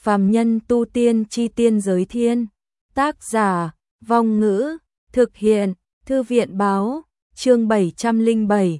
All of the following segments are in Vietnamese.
Phàm nhân tu tiên chi tiên giới thiên. Tác giả, Vong Ngữ, thực hiện, Thư viện báo, chương 707,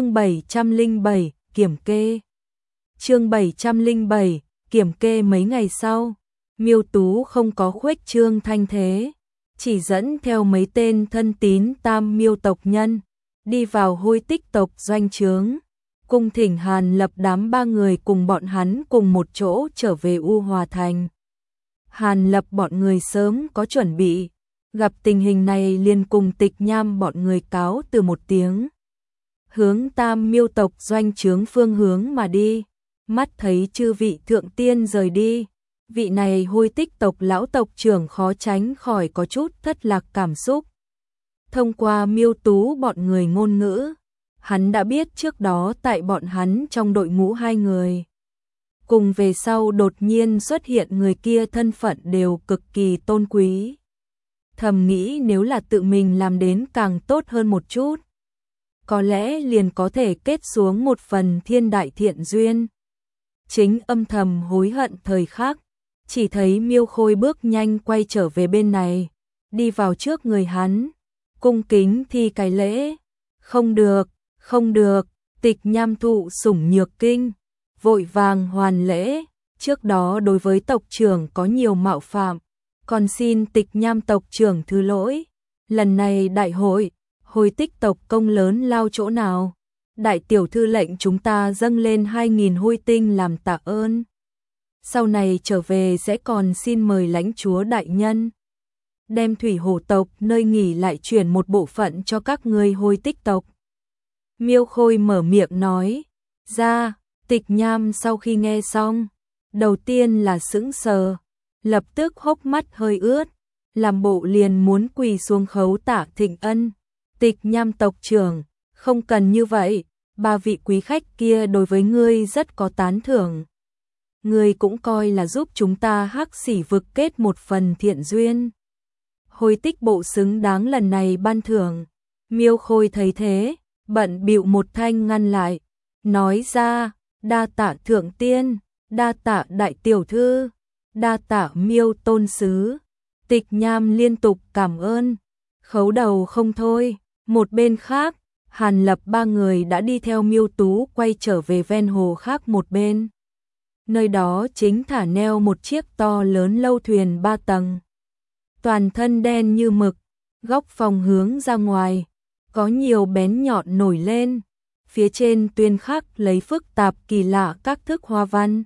kiểm kê. Chương 707, kiểm kê mấy ngày sau, Miêu Tú không có khuếch trương thanh thế, chỉ dẫn theo mấy tên thân tín Tam Miêu tộc nhân, đi vào Hôi Tích tộc doanh trướng, cung thỉnh Hàn Lập đám ba người cùng bọn hắn cùng một chỗ trở về U Hòa Thành. Hàn Lập bọn người sớm có chuẩn bị, gặp tình hình này liền cùng Tịch Nham bọn người cáo từ một tiếng, hướng Tam Miêu tộc doanh trướng phương hướng mà đi. Mắt thấy chư vị thượng tiên rời đi, vị này Hôi Tích tộc lão tộc trưởng khó tránh khỏi có chút thất lạc cảm xúc. Thông qua Miêu Tú bọn người ngôn ngữ, hắn đã biết trước đó tại bọn hắn trong đội ngũ hai người, cùng về sau đột nhiên xuất hiện người kia thân phận đều cực kỳ tôn quý. Thầm nghĩ nếu là tự mình làm đến càng tốt hơn một chút, có lẽ liền có thể kết xuống một phần thiên đại thiện duyên. Chính âm thầm hối hận thời khắc, chỉ thấy Miêu Khôi bước nhanh quay trở về bên này, đi vào trước người hắn, cung kính thi cái lễ. Không được, Tịch Nham thụ sủng nhược kinh, vội vàng hoàn lễ, trước đó đối với tộc trưởng có nhiều mạo phạm, còn xin Tịch Nham tộc trưởng thứ lỗi. Lần này đại hội, Hôi Tích tộc công lớn lao chỗ nào? Đại tiểu thư lệnh chúng ta dâng lên 2000 hôi tinh làm tạ ơn. Sau này trở về sẽ còn xin mời lãnh chúa đại nhân đem Thủy Hổ tộc nơi nghỉ lại chuyển một bộ phận cho các ngươi Hôi Tích tộc. Miêu Khôi mở miệng nói ra. Tịch Nham sau khi nghe xong, đầu tiên là sững sờ, lập tức hốc mắt hơi ướt, làm bộ liền muốn quỳ xuống khấu tạ thịnh ân. Tịch Nham tộc trưởng, không cần như vậy, ba vị quý khách kia đối với ngươi rất có tán thưởng. Ngươi cũng coi là giúp chúng ta Hắc Xỉ vực kết một phần thiện duyên. Hôi Tích bộ xứng đáng lần này ban thưởng. Miêu Khôi thấy thế, bận bịu một thanh ngăn lại, nói ra, đa tạ thượng tiên, đa tạ đại tiểu thư, đa tạ Miêu tôn sứ. Tịch Nham liên tục cảm ơn, khấu đầu không thôi. Một bên khác, Hàn Lập ba người đã đi theo Miêu Tú quay trở về ven hồ khác một bên. Nơi đó chính thả neo một chiếc to lớn lâu thuyền 3 tầng. Toàn thân đen như mực, góc phòng hướng ra ngoài, có nhiều bén nhọn nổi lên, phía trên tuyên khắc lấy phức tạp kỳ lạ các thức hoa văn.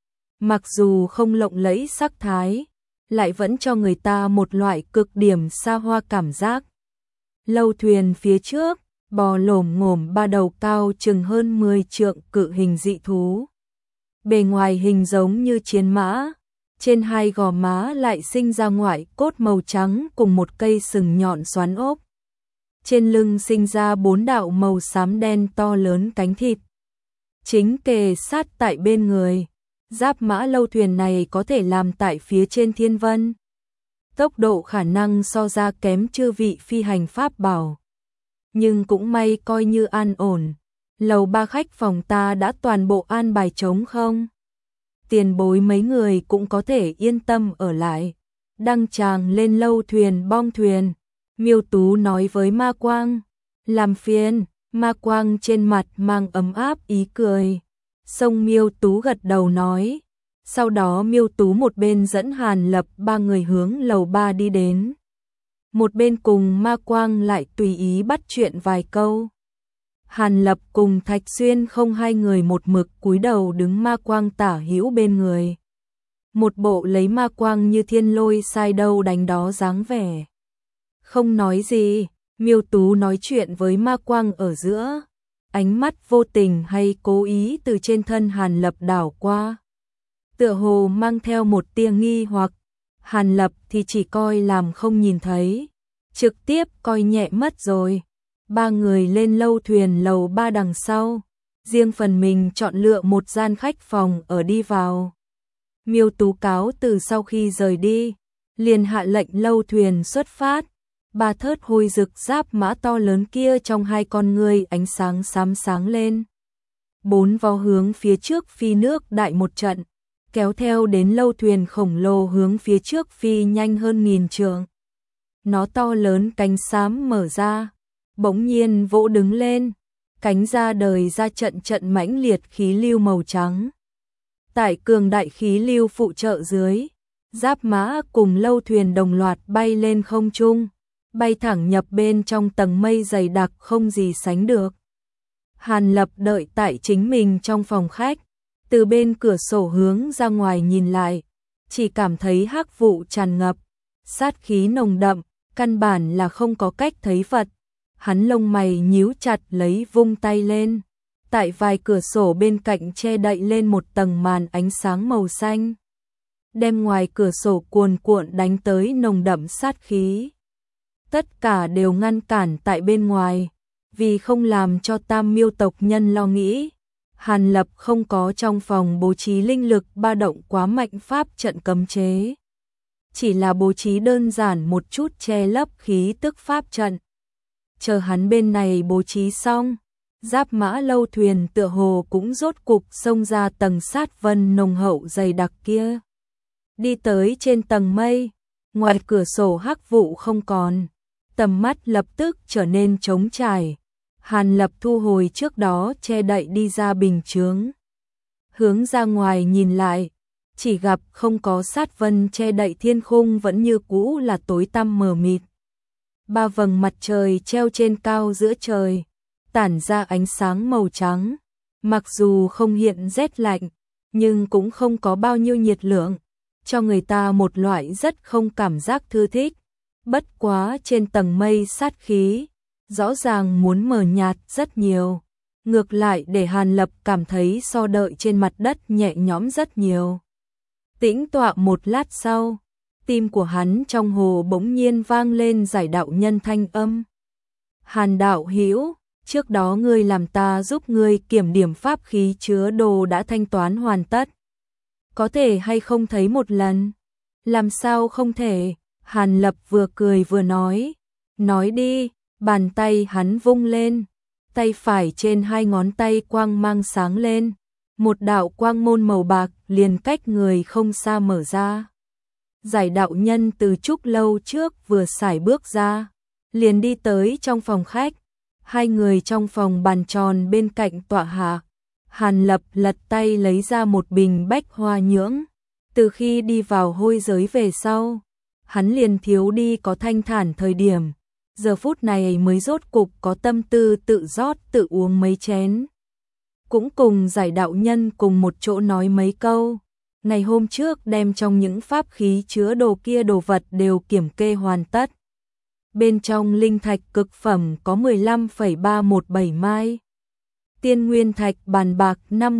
Mặc dù không lộng lẫy sắc thái, lại vẫn cho người ta một loại cực điểm xa hoa cảm giác. Lâu thuyền phía trước, bò lổm ngổm ba đầu cao chừng hơn 10 trượng cự hình dị thú. Bề ngoài hình giống như chiến mã, trên hai gò má lại sinh ra ngoại cốt màu trắng cùng một cây sừng nhọn xoắn ốc. Trên lưng sinh ra 4 đạo màu xám đen to lớn cánh thịt, chính kề sát tại bên người. Giáp mã lâu thuyền này có thể làm tại phía trên thiên vân. Tốc độ khả năng so ra kém chư vị phi hành pháp bảo, nhưng cũng may coi như an ổn. Lầu 3 khách phòng ta đã toàn bộ an bài trống không? Tiền bối mấy người cũng có thể yên tâm ở lại. Đăng tràng lên lâu thuyền bong thuyền, Miêu Tú nói với Ma Quang. Làm phiền. Ma Quang trên mặt mang ấm áp ý cười. Xong Miêu Tú gật đầu nói. Sau đó Miêu Tú một bên dẫn Hàn Lập ba người hướng lầu 3 đi đến, một bên cùng Ma Quang lại tùy ý bắt chuyện vài câu. Hàn Lập cùng Thạch Xuyên không hai người một mực cúi đầu đứng Ma Quang tả hữu bên người, một bộ lấy Ma Quang như thiên lôi sai đâu đánh đó dáng vẻ. Không nói gì, Miêu Tú nói chuyện với Ma Quang ở giữa, ánh mắt vô tình hay cố ý từ trên thân Hàn Lập đảo qua, tựa hồ mang theo một tia nghi hoặc. Hàn Lập thì chỉ coi làm không nhìn thấy, trực tiếp coi nhẹ mất rồi. Ba người lên lâu thuyền lầu 3 đằng sau, riêng phần mình chọn lựa một gian khách phòng ở đi vào. Miêu Tú cáo từ sau khi rời đi, liền hạ lệnh lâu thuyền xuất phát. Ba thớt hôi rực giáp mã to lớn kia trong hai con ngươi ánh sáng xám sáng lên. 4 vó hướng phía trước phi nước đại một trận, kéo theo đến lâu thuyền khổng lồ hướng phía trước phi nhanh hơn 1000 trượng. Nó to lớn cánh xám mở ra, bỗng nhiên vỗ đứng lên, cánh ra đời ra trận trận mãnh liệt khí lưu màu trắng. Tại cường đại khí lưu phụ trợ dưới, Giáp Mã cùng lâu thuyền đồng loạt bay lên không trung, bay thẳng nhập bên trong tầng mây dày đặc không gì sánh được. Hàn Lập đợi tại chính mình trong phòng khách, từ bên cửa sổ hướng ra ngoài nhìn lại, chỉ cảm thấy hắc vụ tràn ngập, sát khí nồng đậm, căn bản là không có cách thấy vật. Hắn lông mày nhíu chặt lấy vung tay lên, tại vài cửa sổ bên cạnh che đậy lên một tầng màn ánh sáng màu xanh, đem ngoài cửa sổ cuồn cuộn đánh tới nồng đậm sát khí. Tất cả đều ngăn cản tại bên ngoài, vì không làm cho Tam Miêu tộc nhân lo nghĩ. Hàn Lập không có trong phòng bố trí linh lực ba động quá mạnh pháp trận cấm chế, chỉ là bố trí đơn giản một chút che lấp khí tức pháp trận. Chờ hắn bên này bố trí xong, Giáp Mã lâu thuyền tựa hồ cũng rốt cục xông ra tầng sát vân nồng hậu dày đặc kia. Đi tới trên tầng mây, ngoài cửa sổ hắc vụ không còn, tầm mắt lập tức trở nên trống trải. Hàn Lập thu hồi trước đó che đậy đi ra bình chướng, hướng ra ngoài nhìn lại, chỉ gặp không có sát vân che đậy, thiên khung vẫn như cũ là tối tăm mờ mịt. 3 vầng mặt trời treo trên cao giữa trời, tản ra ánh sáng màu trắng, mặc dù không hiện rét lạnh, nhưng cũng không có bao nhiêu nhiệt lượng, cho người ta một loại rất không cảm giác thư thích. Bất quá trên tầng mây sát khí, rõ ràng muốn mờ nhạt rất nhiều, ngược lại để Hàn Lập cảm thấy so đợi trên mặt đất nhẹ nhõm rất nhiều. Tĩnh tọa một lát sau, tim của hắn trong hồ bỗng nhiên vang lên giải đạo nhân thanh âm. Hàn đạo hữu, trước đó ngươi làm ta giúp ngươi kiểm điểm pháp khí chứa đồ đã thanh toán hoàn tất. Có thể hay không thấy một lần? Làm sao không thể? Hàn Lập vừa cười vừa nói. Nói đi, bàn tay hắn vung lên. Tay phải trên 2 ngón tay quang mang sáng lên. Một đạo quang môn màu bạc liền cách người không xa mở ra. Giải đạo nhân từ Trúc lâu trước vừa sải bước ra, liền đi tới trong phòng khách. 2 người trong phòng bàn tròn bên cạnh tọa hạ. Hàn Lập lật tay lấy ra một bình bách hoa nhưỡng. Từ khi đi vào hôi giới về sau, hắn liền thiếu đi có thanh thản thời điểm. Giờ phút này mới rốt cục có tâm tư tự rót tự uống mấy chén. Cũng cùng giải đạo nhân cùng một chỗ nói mấy câu. Ngày hôm trước đem trong những pháp khí chứa đồ kia đồ vật đều kiểm kê hoàn tất. Bên trong linh thạch cực phẩm có 15,317 mai. Tiên nguyên thạch bàn bạc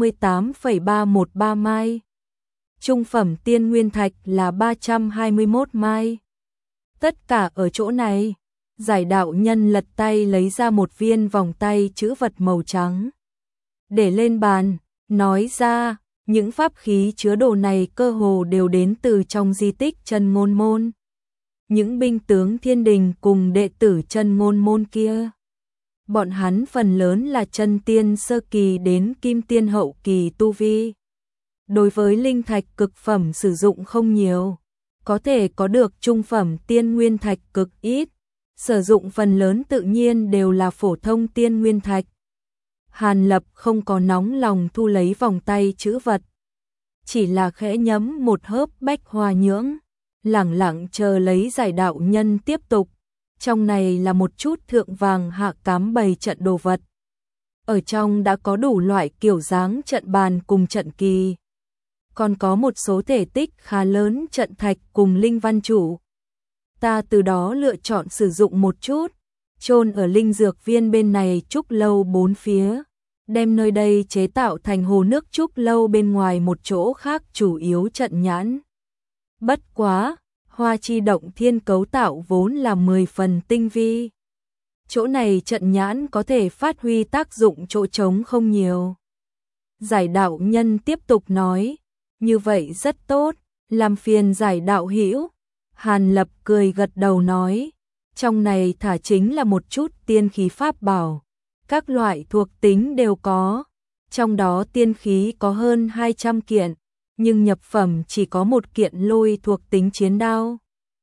58,313 mai. Trung phẩm tiên nguyên thạch là 321 mai. Tất cả ở chỗ này. Giải đạo nhân lật tay lấy ra một viên vòng tay chữ vật màu trắng. Để lên bàn, nói ra, những pháp khí chứa đồ này cơ hồ đều đến từ trong di tích Chân Ngôn Môn. Những binh tướng thiên đình cùng đệ tử Chân Ngôn Môn kia, bọn hắn phần lớn là chân tiên sơ kỳ đến kim tiên hậu kỳ tu vi. Đối với linh thạch cực phẩm sử dụng không nhiều, có thể có được trung phẩm tiên nguyên thạch cực ít, sử dụng phần lớn tự nhiên đều là phổ thông tiên nguyên thạch. Hàn Lập không có nóng lòng thu lấy vòng tay chữ vật, chỉ là khẽ nhấm một hớp bách hoa nhưỡng, lẳng lặng chờ lấy giải đạo nhân tiếp tục. Trong này là một chút thượng vàng hạ cám bày trận đồ vật. Ở trong đã có đủ loại kiểu dáng trận bàn cùng trận kỳ. Còn có một số thể tích khá lớn trận thạch cùng linh văn chủ. Ta từ đó lựa chọn sử dụng một chút, chôn ở linh dược viên bên này Trúc lâu 4 phía, đem nơi đây chế tạo thành hồ nước Trúc lâu bên ngoài một chỗ khác chủ yếu trận nhãn. Bất quá, Hoa Chi Động Thiên cấu tạo vốn là 10 phần tinh vi. Chỗ này trận nhãn có thể phát huy tác dụng chỗ trống không nhiều. Giải đạo nhân tiếp tục nói, như vậy rất tốt, làm phiền giải đạo hữu. Hàn Lập cười gật đầu nói, trong này thả chính là một chút tiên khí pháp bảo, các loại thuộc tính đều có, trong đó tiên khí có hơn 200 kiện, nhưng nhập phẩm chỉ có một kiện lôi thuộc tính chiến đao.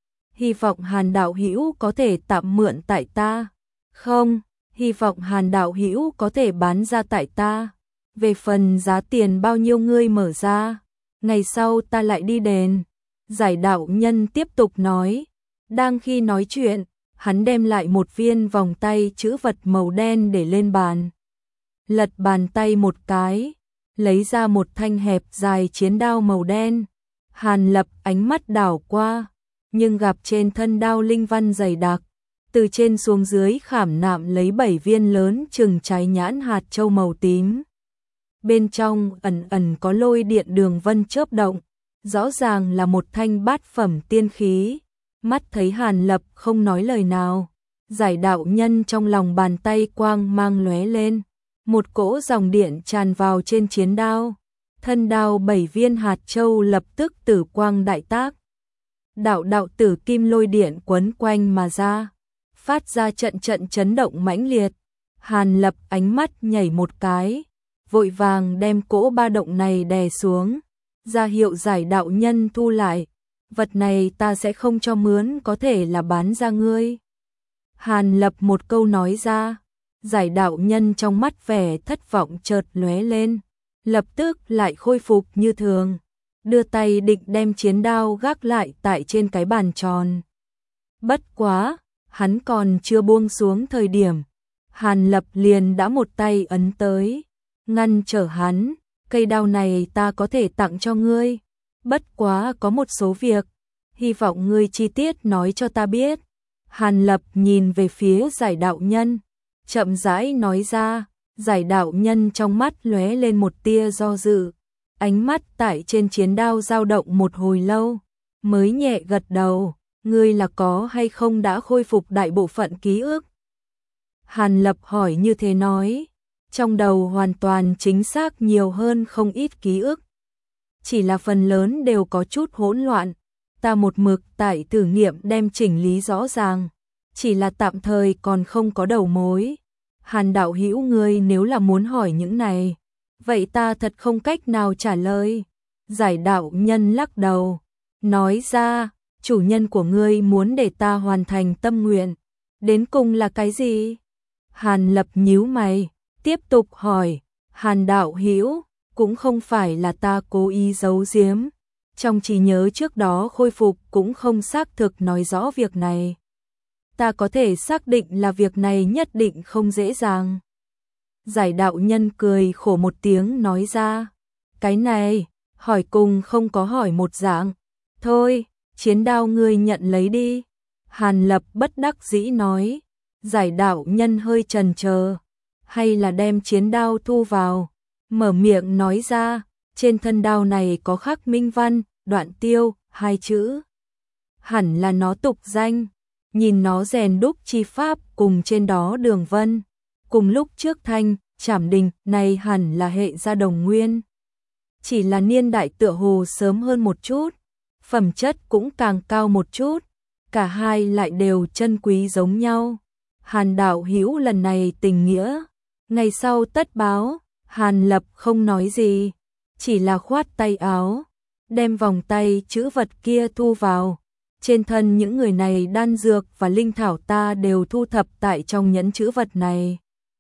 Hy vọng Hàn đạo hữu có thể tạm mượn tại ta. Không, hy vọng Hàn đạo hữu có thể bán ra tại ta. Về phần giá tiền bao nhiêu ngươi mở ra, ngày sau ta lại đi đền. Giải đạo nhân tiếp tục nói. Đang khi nói chuyện, hắn đem lại một viên vòng tay chữ vật màu đen để lên bàn. Lật bàn tay một cái, lấy ra một thanh hẹp dài chiến đao màu đen. Hàn Lập ánh mắt đảo qua, nhưng gặp trên thân đao linh văn dày đặc, từ trên xuống dưới khảm nạm lấy 7 viên lớn chừng trái nhãn hạt châu màu tím. Bên trong ẩn ẩn có lôi điện đường vân chớp động, rõ ràng là một thanh bát phẩm tiên khí. Mắt thấy Hàn Lập không nói lời nào, giải đạo nhân trong lòng bàn tay quang mang lóe lên, một cỗ dòng điện tràn vào trên chiến đao. Thân đao 7 viên hạt châu lập tức tử quang đại tác. Đạo đạo tử kim lôi điện quấn quanh mà ra, phát ra trận trận chấn động mãnh liệt. Hàn Lập ánh mắt nhảy một cái, vội vàng đem cỗ ba động này đè xuống, ra hiệu giải đạo nhân thu lại. Vật này ta sẽ không cho mướn, có thể là bán ra ngươi. Hàn Lập một câu nói ra, giải đạo nhân trong mắt vẻ thất vọng chợt lóe lên, lập tức lại khôi phục như thường, đưa tay định đem chiến đao gác lại tại trên cái bàn tròn. Bất quá, hắn còn chưa buông xuống thời điểm, Hàn Lập liền đã một tay ấn tới, ngăn trở hắn. Cây đao này ta có thể tặng cho ngươi, bất quá có một số việc, hy vọng ngươi chi tiết nói cho ta biết. Hàn Lập nhìn về phía giải đạo nhân, chậm rãi nói ra. Giải đạo nhân trong mắt lóe lên một tia do dự, ánh mắt tại trên chiến đao dao động một hồi lâu, mới nhẹ gật đầu. Ngươi là có hay không đã khôi phục đại bộ phận ký ức? Hàn Lập hỏi như thế nói, trong đầu hoàn toàn chính xác nhiều hơn không ít ký ức. Chỉ là phần lớn đều có chút hỗn loạn, ta một mực tại thử nghiệm đem chỉnh lý rõ ràng, chỉ là tạm thời còn không có đầu mối. Hàn đạo hữu ngươi nếu là muốn hỏi những này, vậy ta thật không cách nào trả lời. Giải đạo nhân lắc đầu, nói ra, chủ nhân của ngươi muốn để ta hoàn thành tâm nguyện, đến cùng là cái gì? Hàn Lập nhíu mày, tiếp tục hỏi. Hàn đạo hữu, cũng không phải là ta cố ý giấu giếm, trong trí nhớ trước đó khôi phục cũng không xác thực nói rõ việc này. Ta có thể xác định là việc này nhất định không dễ dàng. Giải đạo nhân cười khổ một tiếng nói ra, cái này, hỏi cùng không có hỏi một dạng. Thôi, chiến đao ngươi nhận lấy đi. Hàn Lập bất đắc dĩ nói. Giải đạo nhân hơi chần chờ, hay là đem chiến đao thu vào, mở miệng nói ra, trên thân đao này có khắc minh văn, đoạn tiêu, 2 chữ. Hẳn là nó tục danh, nhìn nó rèn đúc chi pháp cùng trên đó đường vân, cùng lúc trước thanh, trảm đình, này hẳn là hệ gia đồng nguyên. Chỉ là niên đại tựa hồ sớm hơn một chút, phẩm chất cũng càng cao một chút, cả hai lại đều chân quý giống nhau. Hàn đạo hữu lần này tình nghĩa, ngày sau tất báo. Hàn Lập không nói gì, chỉ là khoát tay áo, đem vòng tay chữ vật kia thu vào. Trên thân những người này đan dược và linh thảo ta đều thu thập tại trong nhẫn chữ vật này.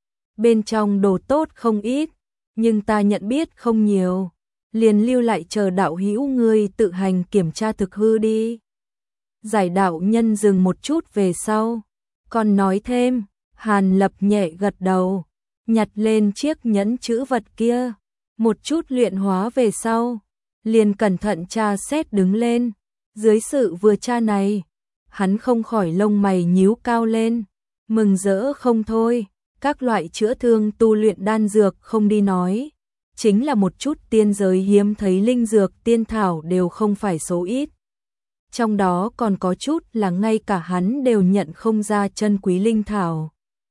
Bên trong đồ tốt không ít, nhưng ta nhận biết không nhiều, liền lưu lại chờ đạo hữu ngươi tự hành kiểm tra thực hư đi. Giải đạo nhân dừng một chút về sau, còn nói thêm. Hàn Lập nhẹ gật đầu, nhặt lên chiếc nhẫn chữ vật kia, một chút luyện hóa về sau, liền cẩn thận tra xét đứng lên. Dưới sự vừa tra này, hắn không khỏi lông mày nhíu cao lên, mừng rỡ không thôi. Các loại chữa thương tu luyện đan dược không đi nói, chính là một chút tiên giới hiếm thấy linh dược tiên thảo đều không phải số ít. Trong đó còn có chút là ngay cả hắn đều nhận không ra chân quý linh thảo.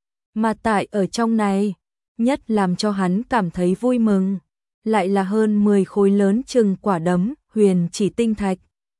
Mà tại ở trong này, nhất làm cho hắn cảm thấy vui mừng, lại là hơn 10 khối lớn chừng quả đấm, huyền chỉ tinh thạch.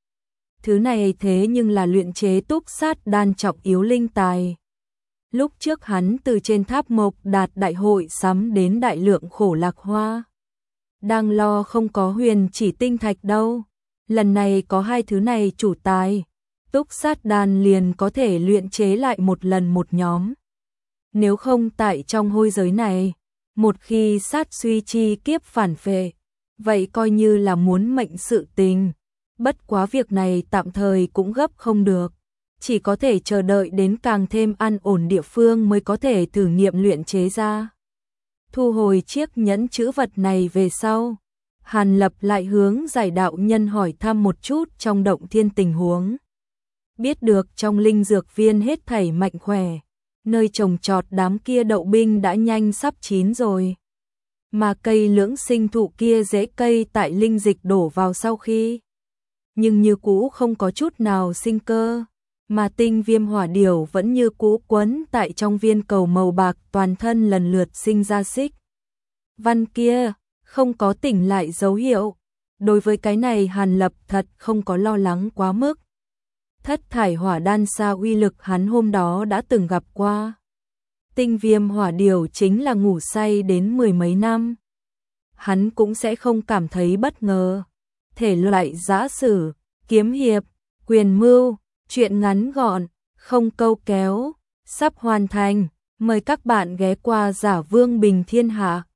Thứ này thế nhưng là luyện chế túc sát đan trọng yếu linh tài. Lúc trước hắn từ trên tháp Mộc Đạt đại hội sắm đến đại lượng khổ lạc hoa. đang lo không có huyền chỉ tinh thạch đâu. Lần này có hai thứ này chủ tài, túc sát đan liền có thể luyện chế lại một lần một nhóm. Nếu không tại trong hôi giới này, một khi sát suy chi kiếp phản phệ, vậy coi như là muốn mệnh sự tình. Bất quá việc này tạm thời cũng gấp không được, chỉ có thể chờ đợi đến càng thêm an ổn địa phương mới có thể thử nghiệm luyện chế ra. Thu hồi chiếc nhẫn chữ vật này về sau, Hàn Lập lại hướng Giải đạo nhân hỏi thăm một chút trong động thiên tình huống. Biết được trong linh dược viên hết thảy mạnh khỏe, nơi trồng trọt đám kia đậu binh đã nhanh sắp chín rồi. Mà cây lưỡng sinh thụ kia rễ cây tại linh dịch đổ vào sau khi, nhưng như cũ không có chút nào sinh cơ, mà tinh viêm hỏa điểu vẫn như cũ quấn tại trong viên cầu màu bạc toàn thân lần lượt sinh ra xích. Văn kia, không có tỉnh lại dấu hiệu. Đối với cái này Hàn Lập thật không có lo lắng quá mức. Thất thải hỏa đan sao uy lực hắn hôm đó đã từng gặp qua. Tinh viêm hỏa điểu chính là ngủ say đến mười mấy năm. Hắn cũng sẽ không cảm thấy bất ngờ. Thể loại giã sử, kiếm hiệp, quyền mưu, chuyện ngắn gọn, không câu kéo, sắp hoàn thành. Mời các bạn ghé qua Giả Vương Bình Thiên Hạ.